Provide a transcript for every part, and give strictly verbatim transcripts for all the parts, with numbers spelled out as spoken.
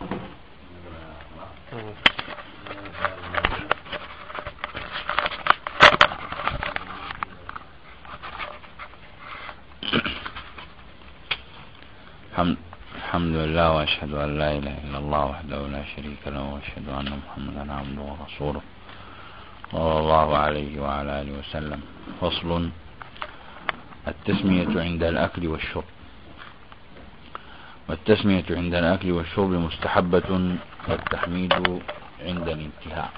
الحمد لله وأشهد أن لا إله إلا الله وحده لا شريك له وأشهد أن محمدا عبده ورسوله صلى الله عليه وعلى آله وسلم. فصل: التسمية عند الأكل والشرب. والتسمية عند الأكل والشرب مستحبة، والتحميد عند الانتهاء.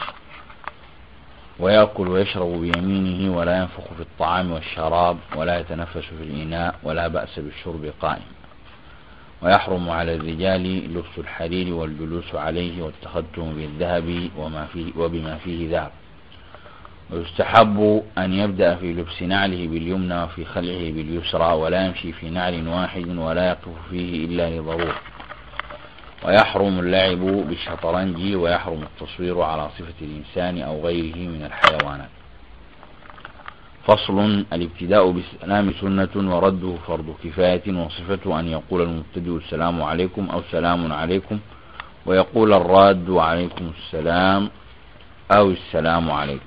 ويأكل ويشرب بيمينه، ولا ينفخ في الطعام والشراب، ولا يتنفس في الإناء، ولا بأس بالشرب قائم. ويحرم على الرجال لبس الحرير والجلوس عليه والتختم بالذهب وما فيه وبما فيه ذهب. ويستحب أن يبدأ في لبس نعله باليمنى وفي خلعه باليسرى، ولا يمشي في نعل واحد، ولا يقف فيه إلا لضرورة. ويحرم اللعب بالشطرنج، ويحرم التصوير على صفة الإنسان أو غيره من الحيوانات. فصل: الابتداء بالسلام سنة، ورده فرض كفاية، وصفته أن يقول المبتدئ السلام عليكم أو سلام عليكم، ويقول الراد وعليكم السلام أو السلام عليكم.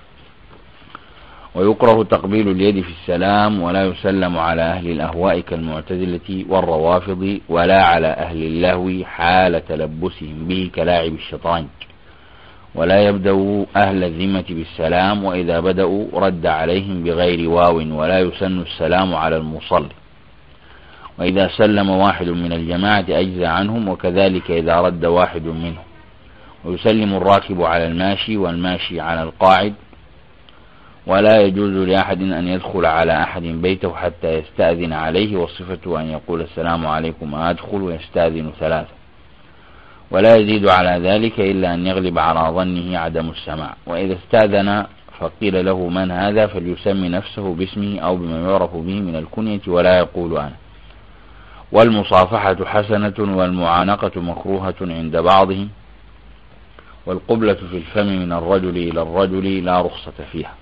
ويكره تقبيل اليد في السلام، ولا يسلم على أهل الأهواء كالمعتزلة والروافض، ولا على أهل اللهو حال تلبسهم به كلاعب الشطرنج. ولا يبدأ أهل الذمة بالسلام، وإذا بدأوا رد عليهم بغير واو، ولا يسن السلام على المصلي. وإذا سلم واحد من الجماعة أجزى عنهم، وكذلك إذا رد واحد منهم. ويسلم الراكب على الماشي، والماشي على القاعد. ولا يجوز لأحد أن يدخل على أحد بيته حتى يستأذن عليه، والصفة أن يقول السلام عليكم أدخل، ويستأذن ثلاثة. ولا يزيد على ذلك إلا أن يغلب على ظنه عدم السماع. وإذا استأذن فقيل له من هذا، فليسمي نفسه باسمه أو بما يعرف به من الكنية، ولا يقول أنا. والمصافحة حسنة، والمعانقة مكروهة عند بعضهم، والقبلة في الفم من الرجل إلى الرجل لا رخصة فيها.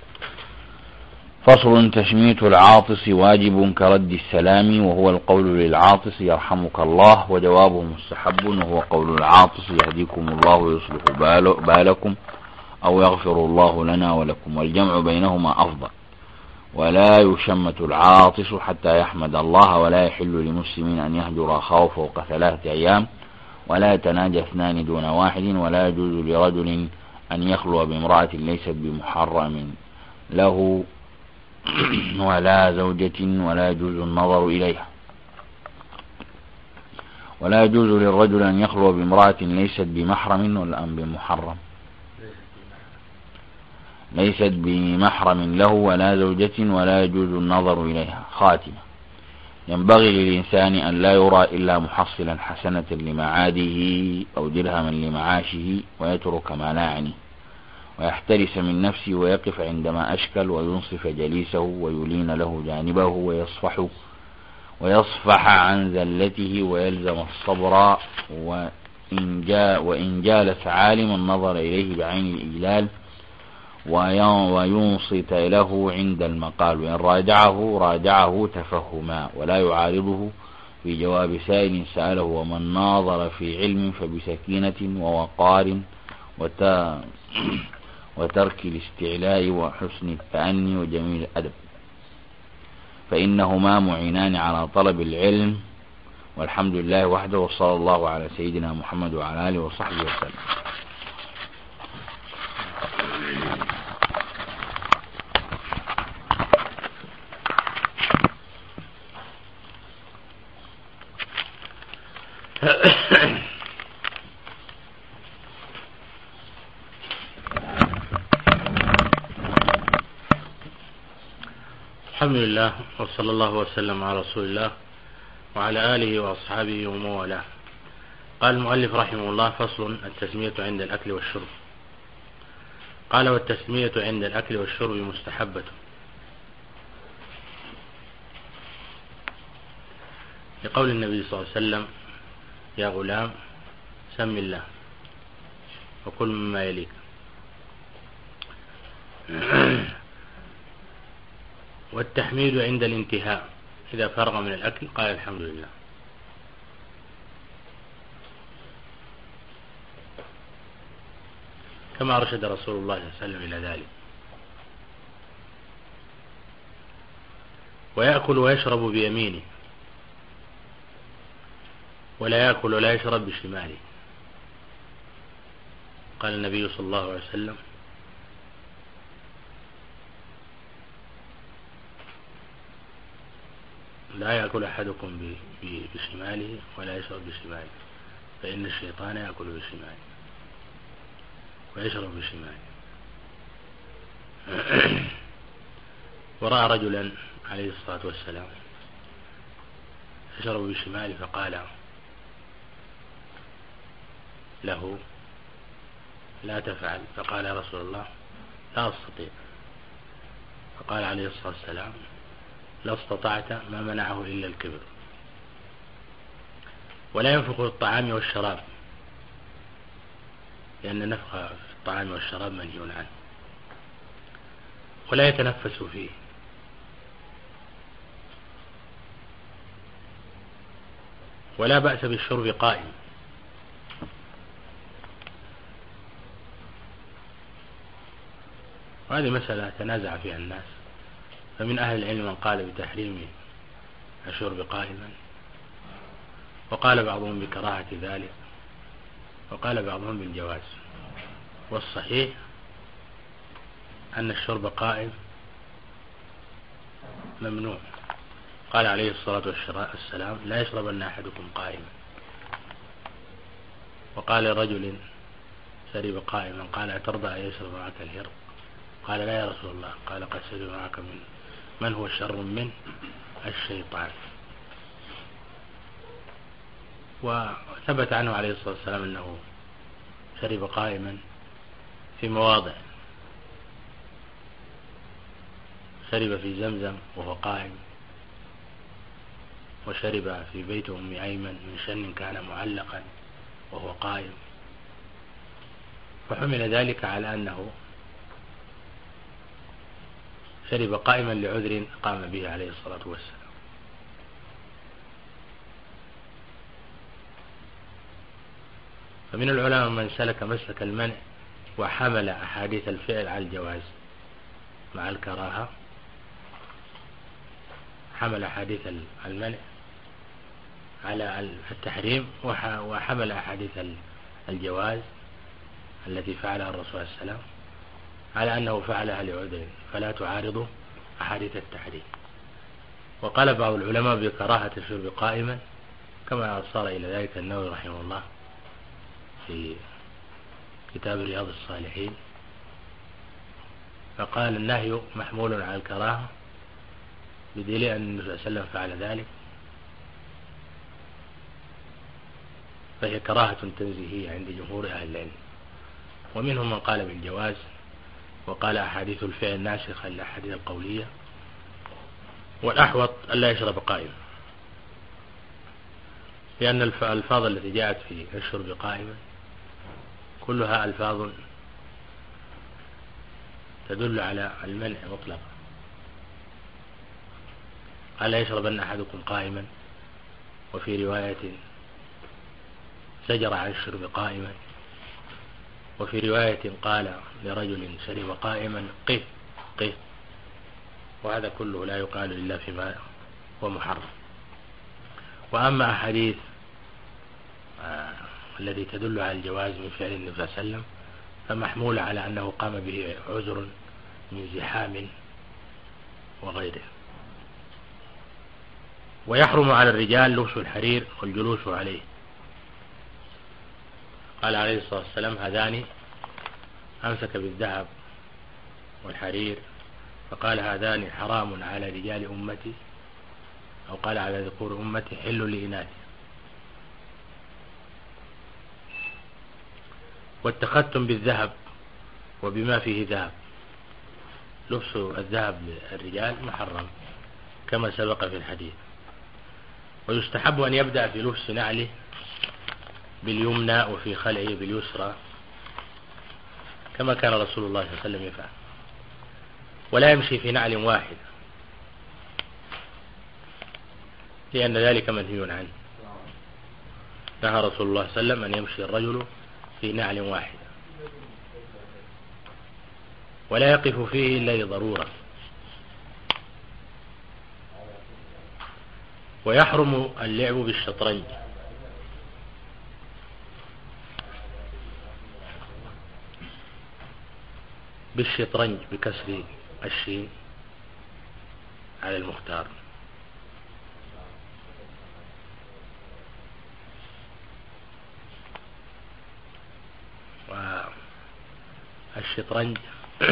فصل: تشميت العاطس واجب كرد السلام، وهو القول للعاطس يرحمك الله، وجوابه مستحب، وهو قول العاطس يهديكم الله ويصلح بالكم، أو يغفر الله لنا ولكم، والجمع بينهما أفضل. ولا يشمت العاطس حتى يحمد الله، ولا يحل لمسلم أن يهجر أخاه فوق ثلاثة أيام، ولا يتناجى اثنان دون واحد، ولا يجوز لرجل أن يخلو بامرأة ليست بمحرم له ولا زوجة، ولا يجوز النظر إليها. ولا يجوز للرجل أن يخلو بامرأة ليست بمحرم ولا أم بمحرم ليست بمحرم له ولا زوجة، ولا يجوز النظر إليها. خاتمة: ينبغي للإنسان أن لا يرى إلا محصلا حسنة لمعاده أو درهما لمعاشه، ويترك ما لا يعنيه، ويحترس من نفسه، ويقف عندما أشكل، وينصف جليسه، ويلين له جانبه، ويصفح ويصفح عن زلته، ويلزم الصبر. وإن, جاء وإن جالس عالما نظر إليه بعين الإجلال، وينصت له عند المقال، وإن راجعه راجعه تفهما، ولا يعارضه في جواب سائل سأله. ومن ناظر في علم فبسكينة ووقار وترك الاستعلاء وحسن التأني وجميل الأدب، فإنهما معينان على طلب العلم. والحمد لله وحده، وصلى الله على سيدنا محمد وعلى آله وصحبه وسلم. الحمد لله، وصلى الله وسلم على رسول الله وعلى آله وأصحابه ومن والاه. قال المؤلف رحمه الله: فصل: التسمية عند الأكل والشرب. قال: والتسمية عند الأكل والشرب مستحبة، لقول النبي صلى الله عليه وسلم: يا غلام سم الله وكل مما يليك. والتحميد عند الانتهاء، إذا فرغ من الأكل قال الحمد لله. كما أرشد رسول الله صلى الله عليه وسلم إلى ذلك. ويأكل ويشرب بيمينه ولا يأكل ولا يشرب بشماله. قال النبي صلى الله عليه وسلم: لا يأكل أحدكم بشماله ولا يشرب بشماله، فإن الشيطان يأكل بشماله ويشرب بشماله. ورأى رجلا عليه الصلاة والسلام يشرب بشماله فقال له: لا تفعل. فقال: يا رسول الله لا أستطيع. فقال عليه الصلاة والسلام: لا استطعت ما منعه إلا الكبر. ولا ينفخ في الطعام والشراب، لأن نفخ في الطعام والشراب منهي عنه. ولا يتنفس فيه. ولا بأس بالشرب قائم. وهذه مسألة تنازع فيها الناس، فمن أهل العلم من قال بتحريم الشرب قائما، وقال بعضهم بكراهة ذلك، وقال بعضهم بالجواز. والصحيح أن الشرب قائم ممنوع. قال عليه الصلاة والسلام: لا يشربن أحدكم قائما. وقال رجل شرب قائما قال: أترضى أن يشرب معك الهر؟ قال: لا يا رسول الله. قال: قد شرب معك من من هو شر من الشيطان. وثبت عنه عليه الصلاة والسلام أنه شرب قائما في مواضع، شرب في زمزم وهو قائم، وشرب في بيت أم أيمن من شن كان معلقا وهو قائم. فحمل ذلك على أنه شرب قائما لعذر قام به عليه الصلاة والسلام. فمن العلماء من سلك مسلك المنع وحمل أحاديث الفعل على الجواز مع الكراهة، حمل أحاديث المنع على التحريم، وحمل أحاديث الجواز التي فعلها الرسول صلى الله عليه وسلم على أنه فعلها لعذر فلا تعارض أحاديث التحريم. وقال بعض العلماء بكراهة الشرب قائما، كما صار إلى ذلك النووي رحمه الله في كتاب رياض الصالحين، فقال: النهي محمول على الكراهة بدليل أن النبي صلى الله عليه وسلم فعل ذلك، فهي كراهة تنزيهية عند جمهور أهل العلم. ومنهم من قال بالجواز، وقال أحاديث الفعل ناسخة للأحاديث القولية، والأحوط ألا يشرب قائما، لأن الألفاظ التي جاءت في الشرب قائما كلها ألفاظ تدل على المنع مطلقا. قال: لا يشربن أحدكم قائما، وفي رواية زجر عن الشرب قائما، وفي رواية قال لرجل شرب قائما: قف قف. وهذا كله لا يقال إلا فيما هو محرم. وأما أحاديث آه الذي تدل على الجواز من فعل النبي صلى الله عليه وسلم فمحمول على أنه قام به عذر من زحام وغيره. ويحرم على الرجال لبس الحرير والجلوس عليه. قال عليه الصلاة والسلام: هذان أمسك بالذهب والحرير، فقال: هذان حرام على رجال أمتي، أو قال على ذكور أمتي حل لإناثي. والتختم بالذهب وبما فيه ذهب، لبس الذهب للرجال محرم كما سبق في الحديث. ويستحب أن يبدأ في لبس نعله باليمنى وفي خلعه باليسرى، كما كان رسول الله صلى الله عليه وسلم يفعل. ولا يمشي في نعل واحد، لأن ذلك منهي عنه. نهى رسول الله صلى الله عليه وسلم أن يمشي الرجل في نعل واحد. ولا يقف فيه إلا لضرورة. ويحرم اللعب بالشطرنج بالشطرنج بكسر الشين على المختار. والشطرنج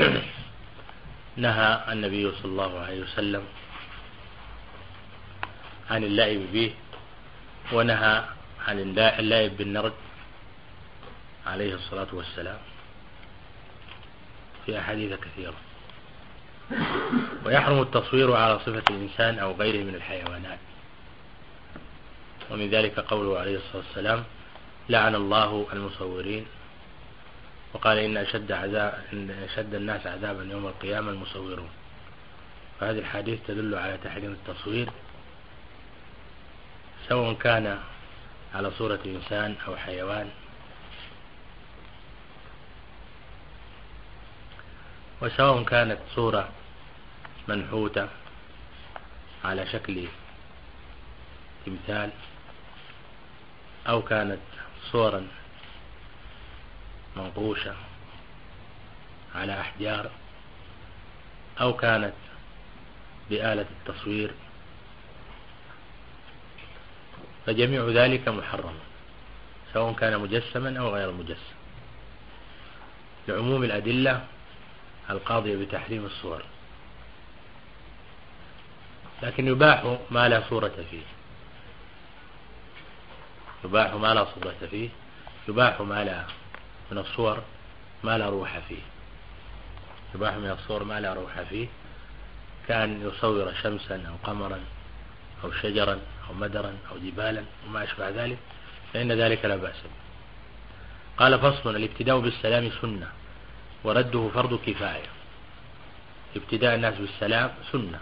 نهى النبي صلى الله عليه وسلم عن اللعب به، ونهى عن اللعب بالنرد عليه الصلاة والسلام في أحاديث كثيرة. ويحرم التصوير على صفة الإنسان أو غيره من الحيوانات، ومن ذلك قوله عليه الصلاة والسلام: لعن الله المصورين، وقال إن أشد, عذاب إن أشد الناس عذابا يوم القيامة المصورون. فهذه الحديث تدل على تحريم التصوير سواء كان على صورة إنسان أو حيوان، وسواء كانت صورة منحوتة على شكل تمثال، أو كانت صورا منقوشة على أحجار، أو كانت بآلة التصوير، فجميع ذلك محرم سواء كان مجسما أو غير مجسم، لعموم الأدلة القاضية بتحريم الصور. لكن يباح ما لا صورة فيه، يباح ما لا صورة فيه، يباح ما لا من الصور ما لا روح فيه، يباح من الصور ما لا روح فيه، كان يصور شمسا أو قمرا أو شجرا أو مدرا أو جبالا وما أشبه ذلك، فإن ذلك لا بأس به. قال: فصل: الابتداء بالسلام سنة ورده فرض كفاية. ابتداء الناس بالسلام سنة،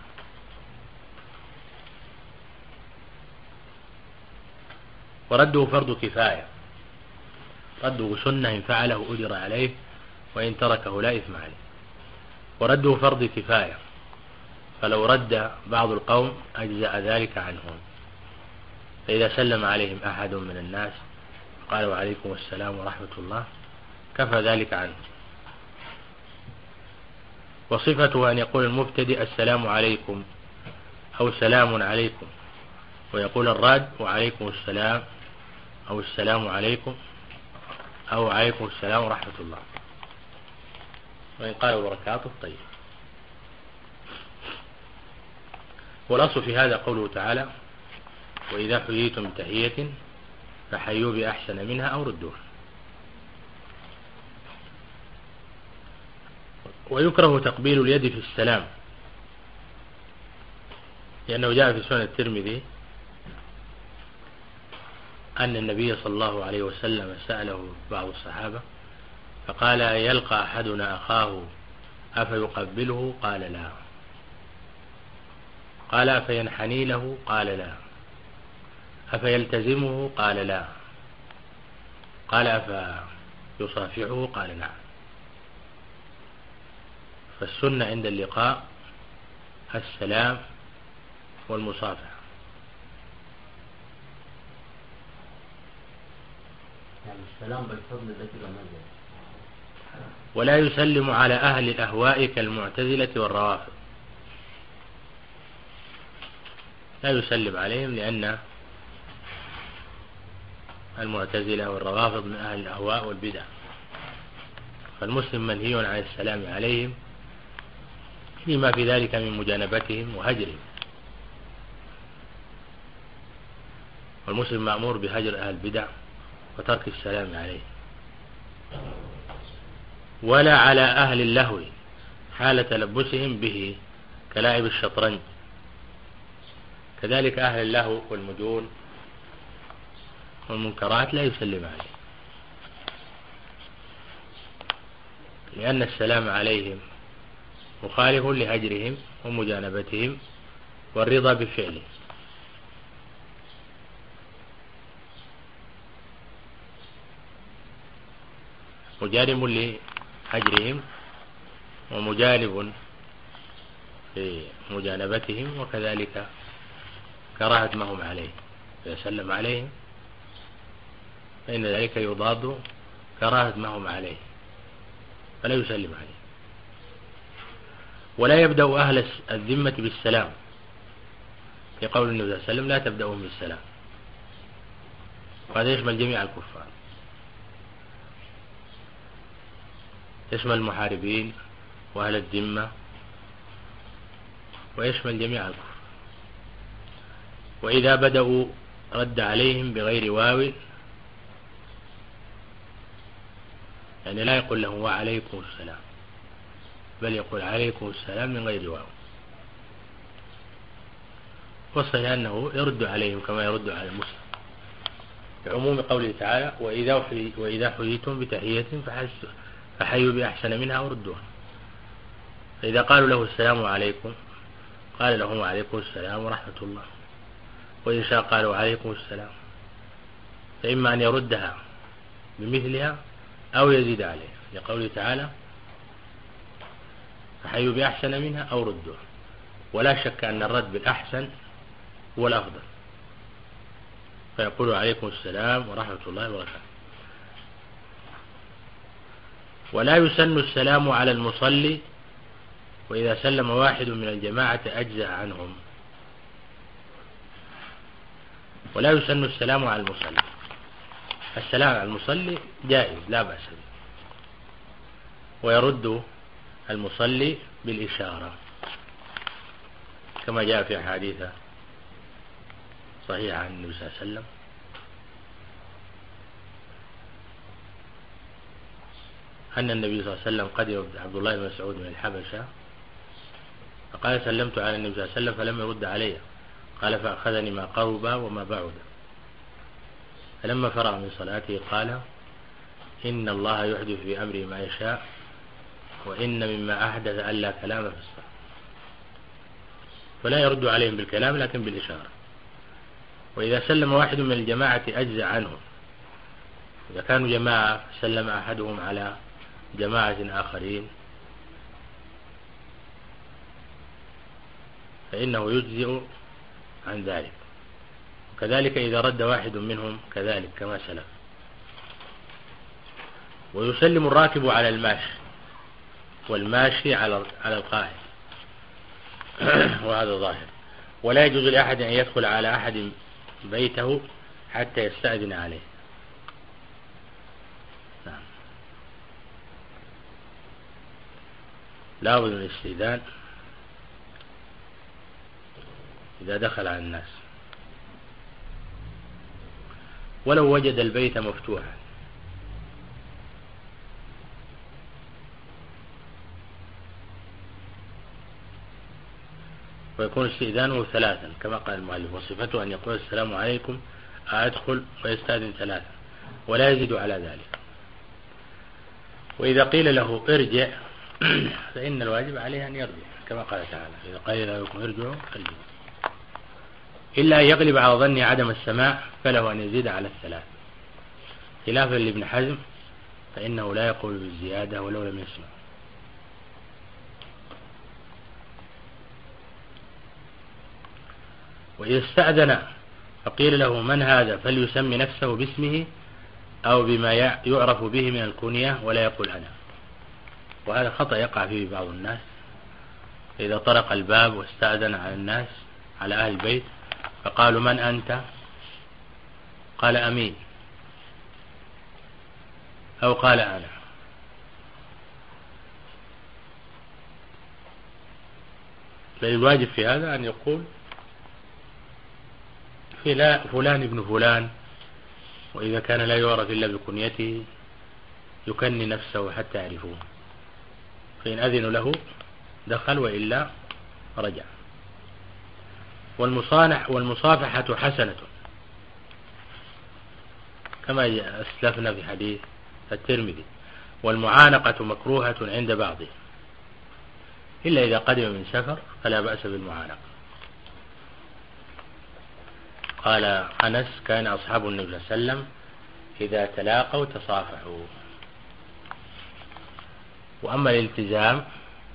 ورده فرض كفاية. رده سنة إن فعله أجر عليه، وإن تركه لا إثم عليه. ورده فرض كفاية، فلو رد بعض القوم أجزأ ذلك عنهم. فإذا سلم عليهم أحد من الناس قال: وعليكم السلام ورحمة الله، كفى ذلك عنه. وصفته أن يقول المبتدئ: السلام عليكم، أو سلام عليكم، ويقول الراد: وعليكم السلام، أو السلام عليكم، أو عليكم السلام ورحمة الله. وإن قال وبركاته طيب. والأصل في هذا قوله تعالى: وإذا حييتم تحية فحيوا بأحسن منها أو ردوها. ويكره تقبيل اليد في السلام، لأنه جاء في سنن الترمذي أن النبي صلى الله عليه وسلم سأله بعض الصحابة فقال: يلقى أحدنا أخاه أفيقبله؟ قال: لا. قال: أفينحني له؟ قال: لا. أفيلتزمه؟ قال: لا. قال: أفيصافحه؟ قال: نعم. فالسنة عند اللقاء السلام والمصافحة. يعني السلام بالفضل الذي رمزه. ولا يسلم على أهل الأهواء كالمعتزلة والروافض، لا يسلم عليهم، لأن المعتزلة والروافض من أهل الأهواء والبدع، فالمسلم منهي عن السلام عليهم لما في ذلك من مجانبتهم وهجرهم، والمسلم مأمور بهجر أهل البدع وترك السلام عليه. ولا على أهل اللهو حال تلبسهم به كلاعب الشطرنج، كذلك أهل اللهو والمجون والمنكرات لا يسلم عليه، لأن السلام عليهم مخالف لهجرهم ومجانبتهم والرضا بفعله. مجانب لهجرهم ومجانب في مجانبتهم، وكذلك كراهة ما هم عليه. إذا سلم عليهم فإن ذلك يضاد كراهة ما هم عليه، فلا يسلم عليه. ولا يبدأ أهل الذمة بالسلام، في قول النبي صلى الله عليه وسلم لا تبدأهم بالسلام، وهذا يشمل جميع الكفار، يشمل المحاربين وأهل الذمة، ويشمل جميع الكفر. وإذا بدأوا رد عليهم بغير واو، يعني لا يقول لهم وعليكم السلام، بل يقول عليكم السلام من غير واو. والصحيح أنه يرد عليهم كما يرد على المسلم، بعموم قوله تعالى وإذا وإذا حييتم بتحية فحيوا بأحسن منها أو ردوها. فإذا قالوا له السلام عليكم قال لهم وعليكم السلام ورحمة الله، وإن شاء قالوا عليكم السلام، فإما أن يردها بمثلها أو يزيد عليها، لقوله تعالى فحيوا بأحسن منها أو ردوها. ولا شك أن الرد بالأحسن هو الأفضل، فيقول عليكم السلام ورحمة الله وبركاته. ولا يسن السلام على المصلي، وإذا سلم واحد من الجماعة أجزأ عنهم. ولا يسن السلام على المصلي، السلام على المصلي جائز لا بأس به، ويرد المصلي بالإشارة كما جاء في أحاديث صحيحة عن النبي صلى الله عليه وسلم أن النبي صلى الله عليه وسلم قدم عبد الله بن مسعود من الحبشة، فقال سلمت على النبي صلى الله عليه وسلم فلم يرد علي، قال فأخذني ما قرب وما بعد. فلما فرغ من صلاته قال إن الله يحدث في أمره ما يشاء، وإن مما أحدث ألا كلام في الصلاة. فلا يرد عليهم بالكلام لكن بالإشارة. وإذا سلم واحد من الجماعة أجزأ عنهم، إذا كانوا جماعة سلم أحدهم على جماعة آخرين فإنه يجزئ عن ذلك. وكذلك إذا رد واحد منهم كذلك كما سلف. ويسلم الراكب على الماشي، والماشي على على القائد وهذا ظاهر. ولا يجوز لأحد أن يدخل على أحد بيته حتى يستأذن عليه. نعم. لا بد من الاستئذان إذا دخل على الناس، ولو وجد البيت مفتوحا. ويكون استئذانه ثلاثا كما قال المؤلف، وصفته أن يقول السلام عليكم أدخل، ويستأذن ثلاثا ولا يزيد على ذلك. وإذا قيل له ارجع فإن الواجب عليه أن يرجع كما قال تعالى إذا قيل لكم ارجعوا فارجعوا، إلا أن يغلب على ظني عدم السماع فله أن يزيد على الثلاث، خلافا لابن حزم فإنه لا يقول بالزيادة ولو لم يسمع. وإذا استأذن فقيل له من هذا فليسمي نفسه باسمه أو بما يعرف به من الكنية ولا يقول أنا. وهذا خطأ يقع فيه بعض الناس، إذا طرق الباب واستأذن على الناس على أهل البيت فقالوا من أنت؟ قال أمين أو قال أنا. فالواجب في هذا أن يقول فلان ابن فلان، وإذا كان لا يعرف إلا بكنيته يكني نفسه حتى يعرفوه، فإن أذن له دخل وإلا رجع. والمصانح والمصافحة حسنة كما أسلفنا في حديث الترمذي، والمعانقة مكروهة عند بعضهم إلا إذا قدم من سفر فلا بأس بالمعانقة. قال أنس كان أصحاب النبي صلى الله عليه وسلم إذا تلاقوا تصافحوا. وأما الالتزام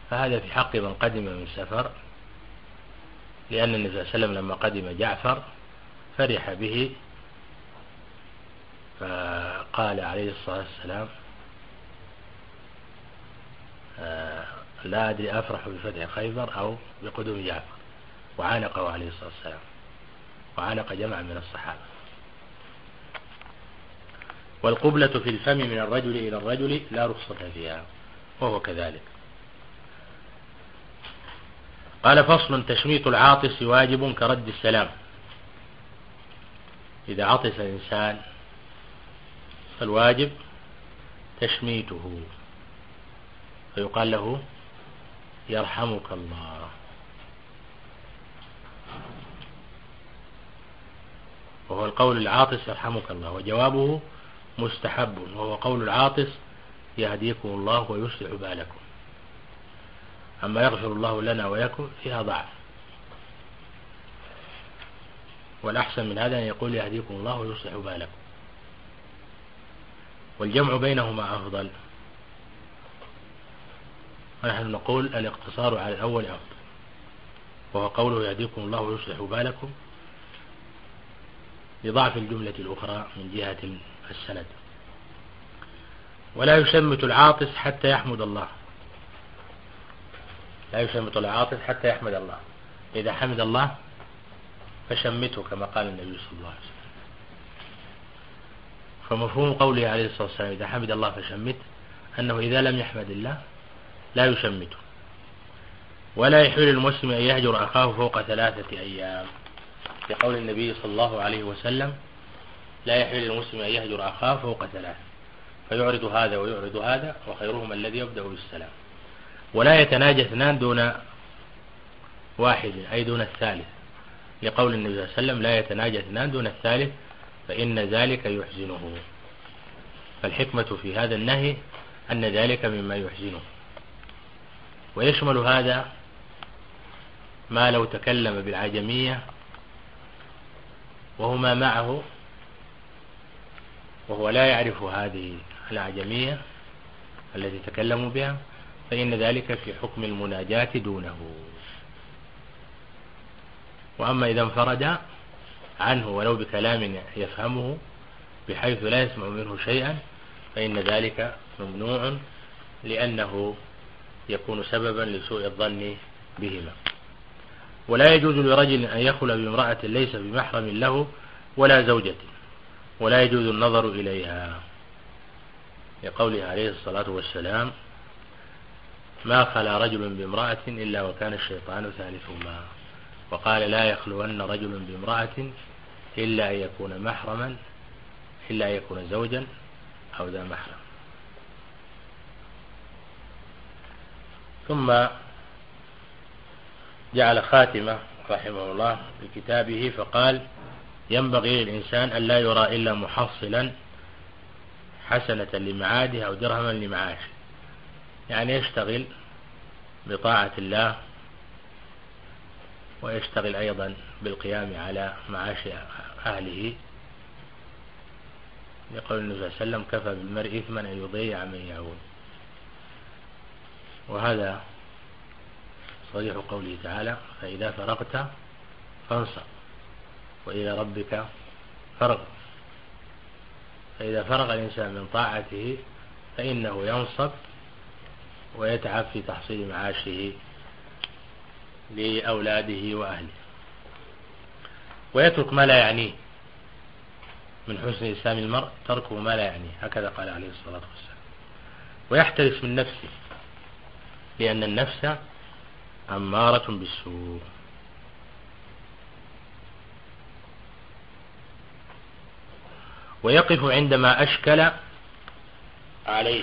فهذا في حق من قدم من سفر، لأن النبي صلى الله عليه وسلم لما قدم جعفر فرح به، فقال عليه الصلاة والسلام لا أدري أفرح بفتح خيبر أو بقدوم جعفر، وعانقه عليه الصلاة والسلام، وعانق جمع من الصحابة. والقبلة في الفم من الرجل إلى الرجل لا رخصة فيها، وهو كذلك. قال فصل: تشميت العاطس واجب كرد السلام. إذا عطس الإنسان فالواجب تشميته، فيقال له يرحمك الله، وهو القول العاطس يرحمك الله، وجوابه مستحب، وهو قول العاطس يهديكم الله ويصلح بالكم. أما يغفر الله لنا ويكم فيها ضعف، والأحسن من هذا أن يقول يهديكم الله ويصلح بالكم، والجمع بينهما أفضل، ونحن نقول الاقتصار على الأول أفضل، وهو قوله يهديكم الله ويصلح بالكم لضعف الجملة الأخرى من جهة السند. ولا يشمت العاطس حتى يحمد الله، لا يشمت العاطس حتى يحمد الله، إذا حمد الله فشمته كما قال النبي صلى الله عليه وسلم. فمفهوم قوله عليه الصلاة والسلام إذا حمد الله فشمته أنه إذا لم يحمد الله لا يشمته. ولا يحل المسلم أن يهجر أخاه فوق ثلاثة أيام، لقول النبي صلى الله عليه وسلم لا يحل المسلم أن يهجر أخاه فوق ثلاثة، فيعرض هذا ويعرض هذا، وخيرهم الذي يبدأ بالسلام. ولا يتناجى اثنان دون واحد أي دون الثالث، لقول النبي صلى الله عليه وسلم لا يتناجى اثنان دون الثالث فإن ذلك يحزنه. فالحكمة في هذا النهي أن ذلك مما يحزنه. ويشمل هذا ما لو تكلم بالعجمية وهما معه وهو لا يعرف هذه العجمية التي تكلموا بها، فإن ذلك في حكم المناجاة دونه. وأما إذا انفرد عنه ولو بكلام يفهمه بحيث لا يسمع منه شيئا فإن ذلك ممنوع، لأنه يكون سببا لسوء الظن بهما. ولا يجوز لرجل أن يخلى بامرأة ليس بمحرم له ولا زوجة، ولا يجوز النظر إليها، لقوله عليه الصلاة والسلام ما خلا رجل بامرأة إلا وكان الشيطان ثالثهما، وقال لا يخلون رجل بامرأة إلا أن يكون محرما، إلا أن يكون زوجا أو ذا محرم. ثم جعل خاتمة رحمه الله بكتابه فقال ينبغي للإنسان أن لا يرى إلا محصلا حسنة لمعاده أو درهما لمعاشه، يعني يشتغل بطاعة الله ويشتغل أيضا بالقيام على معاش أهله، يقول النبي صلى الله عليه وسلم كفى بالمرء إثما أن يضيع من يعود. وهذا صريح قوله تعالى فإذا فرغت فانصب وإلى ربك فرغ. فإذا فرغ الإنسان من طاعته فإنه ينصب ويتعب في تحصيل معاشه لأولاده وأهله، ويترك ما لا يعنيه. من حسن إسلام المرء تركه ما لا يعنيه، هكذا قال عليه الصلاة والسلام. ويحترس من نفسه، لأن النفس أمارة بالسوء. ويقف عندما أشكل عليه،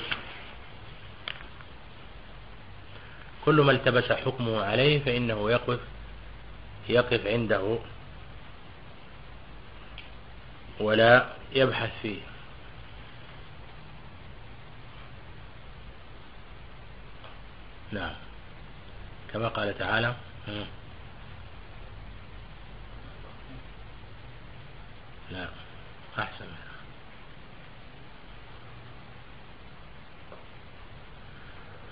كل ما التبس حكمه عليه فإنه يقف يقف عنده ولا يبحث فيه. نعم، كما قال تعالى لا أحسن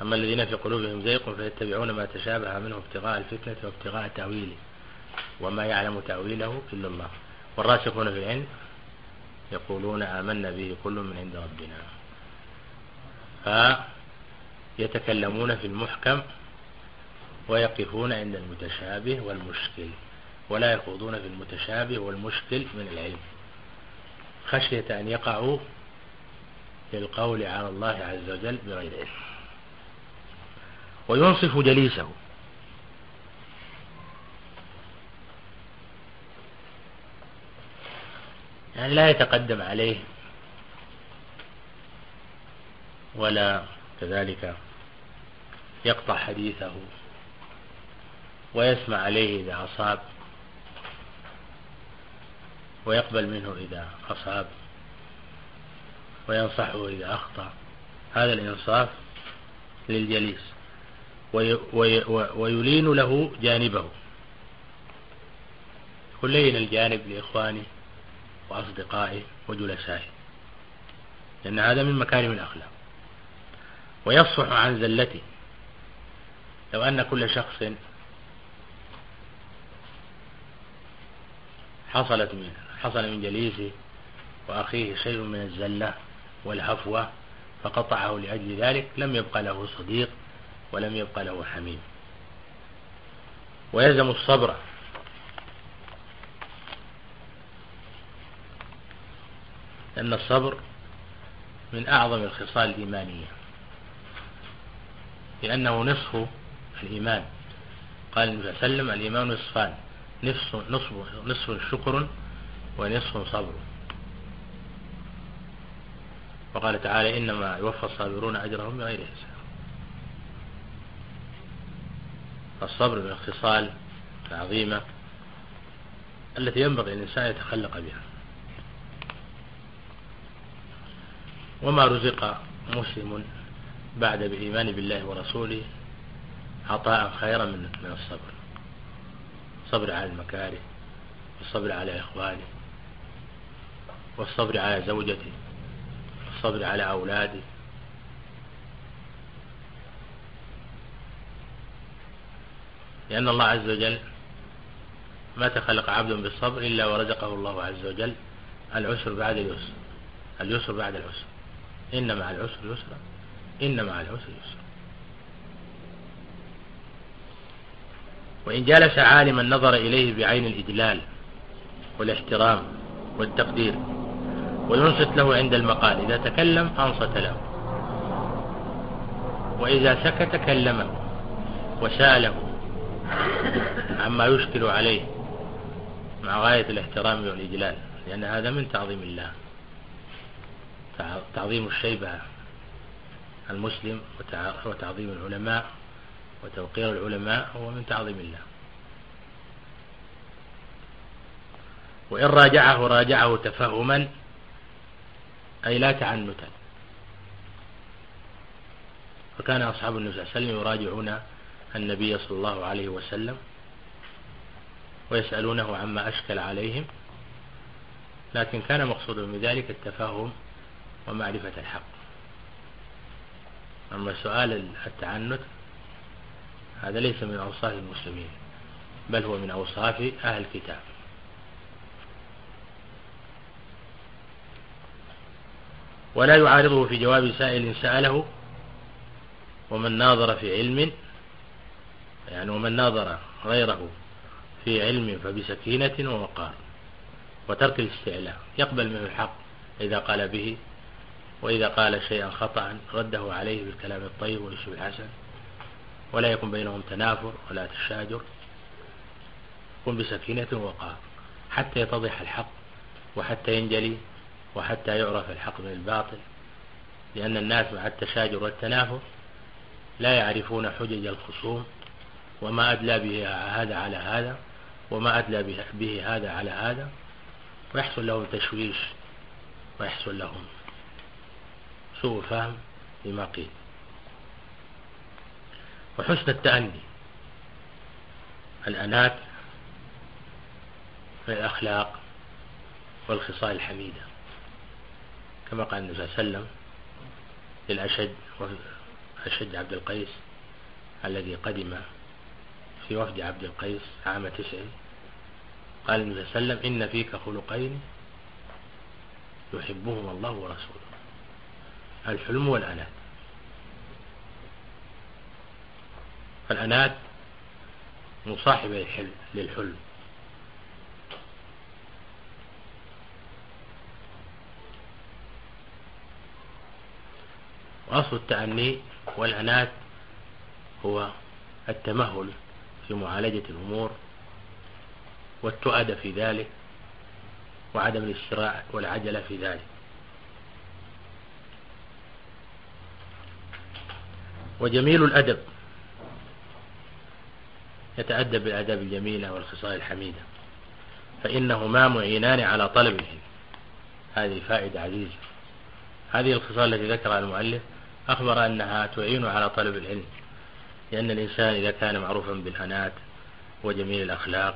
أما الذين في قلوبهم زيغ فيتبعون ما تشابه منه ابتغاء الفتنة وابتغاء تأويله وما يعلم تأويله إلا الله والراسخون في العلم يقولون آمنا به كل من عند ربنا. فيتكلمون في المحكم ويقفون عند المتشابه والمشكل ولا يخوضون في المتشابه والمشكل من العلم خشية أن يقعوا في القول على الله عز وجل بغير علم. وينصف جليسه يعني لا يتقدم عليه ولا كذلك يقطع حديثه ويسمع عليه إذا أصاب ويقبل منه إذا أصاب وينصحه إذا أخطأ. هذا الإنصاف للجليس. ويلين له جانبه كلين الجانب لإخوانه وأصدقائه وجلسائه لأن هذا من مكارم الأخلاق. ويصفح عن زلته لو أن كل شخص حصلت من حصل من جليسه وأخيه شيء من الزلة والهفوة فقطعه لأجل ذلك لم يبقى له صديق ولم يبقى له حميم. ويلزم الصبر لأن الصبر من أعظم الخصال الإيمانية لأنه نصف الإيمان. قال النبي صلى الله عليه وسلم الإيمان نصفان نصف, نصف, نصف شكر ونصف صبر. وقال تعالى إنما يوفى الصابرون أجرهم بغير حساب. الصبر من الخصال العظيمة التي ينبغي الإنسان يتخلق بها. وما رزق مسلم بعد بإيمان بالله ورسوله عطاء خيرا من من الصبر. الصبر على المكاره والصبر على إخوانه والصبر على زوجته والصبر على أولاده. لأن الله عز وجل ما تخلق عبد بالصبر إلا ورزقه الله عز وجل العسر بعد اليسر اليسر بعد العسر إن مع العسر يسرا إن مع العسر يسرا. وإن جالس عالما نظر إليه بعين الإجلال والاحترام والتقدير وينصت له عند المقال. إذا تكلم أنصت له وإذا سكت كلمه وسأله عما يشكل عليه مع غاية الاحترام والإجلال لأن هذا من تعظيم الله. تعظيم الشيبة المسلم وتعظيم العلماء وتوقير العلماء هو من تعظيم الله. وإن راجعه راجعه تفهما أي لا تعنتا. فكان أصحاب النبي صلى الله عليه وسلم يراجعون النبي صلى الله عليه وسلم ويسألونه عما أشكل عليهم لكن كان مقصودهم بذلك التفاهم ومعرفة الحق. أما سؤال التعنت هذا ليس من أوصاف المسلمين بل هو من أوصاف أهل الكتاب. ولا يعارضه في جواب سائل سأله ومن ناظر في علم يعني ومن ناظر غيره في علم فبسكينة ووقار وترك الاستعلاء يقبل منه الحق إذا قال به وإذا قال شيئا خطأ رده عليه بالكلام الطيب والأسلوب الحسن ولا يكون بينهم تنافر ولا تشاجر. يكون بسكينة ووقار حتى يتضح الحق وحتى ينجلي وحتى يعرف الحق من الباطل. لأن الناس مع التشاجر والتنافر لا يعرفون حجج الخصوم وما أدلى به هذا على هذا وما أدلى به هذا على هذا ويحصل لهم تشويش ويحصل لهم سوء فهم لما قيل. وحسن التأني الأنات في الأخلاق والخصال الحميدة كما قال النبي صلى الله عليه وسلم للأشد أشج عبد القيس الذي قدم في وفد عبد القيس عام تسع، قال النبي صلى الله عليه وسلم: إن فيك خلقين يحبهما الله ورسوله، الحلم والأنات. فالأنات مصاحبة للحلم، وأصل التأني والأنات هو التمهل في معالجة الأمور والتؤدة في ذلك وعدم الاسراع والعجلة في ذلك. وجميل الأدب يتأدب بالآداب الجميلة والخصال الحميدة، فإنهما معينان على طلب العلم. هذه فائدة عزيزة. هذه الخصال التي ذكرها المؤلف أخبر أنها تعين على طلب العلم، لأن الإنسان إذا كان معروفا بالأنات وجميل الأخلاق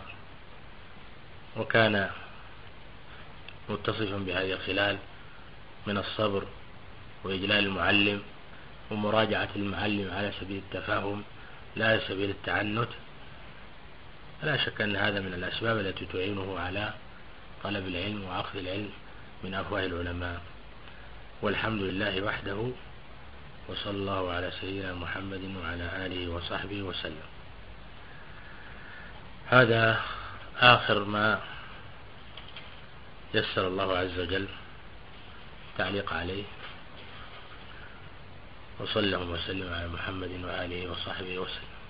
وكان متصفا بهذه الخلال من الصبر وإجلال المعلم ومراجعة المعلم على سبيل التفاهم لا على سبيل التعنت، لا شك أن هذا من الأسباب التي تعينه على طلب العلم وأخذ العلم من أفواه العلماء. والحمد لله وحده، وصلى الله على سيدنا محمد وعلى آله وصحبه وسلم. هذا آخر ما يسر الله عز وجل تعليق عليه، وصلى الله وسلم على محمد وآله وصحبه وسلم.